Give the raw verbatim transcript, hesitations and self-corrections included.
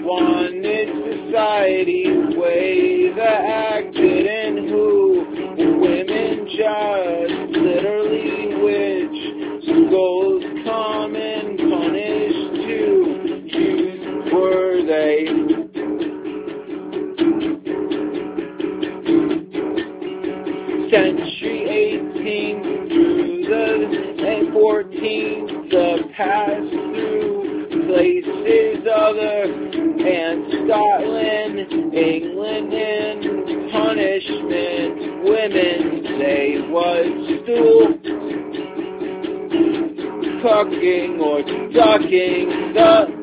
wanted society's way that acted in who women just literally which skulls common punished to Jews were they. Century eighteenth through the fourteenth, the pass through places other and Scotland, England, and punishment. Women say was stool cucking or ducking the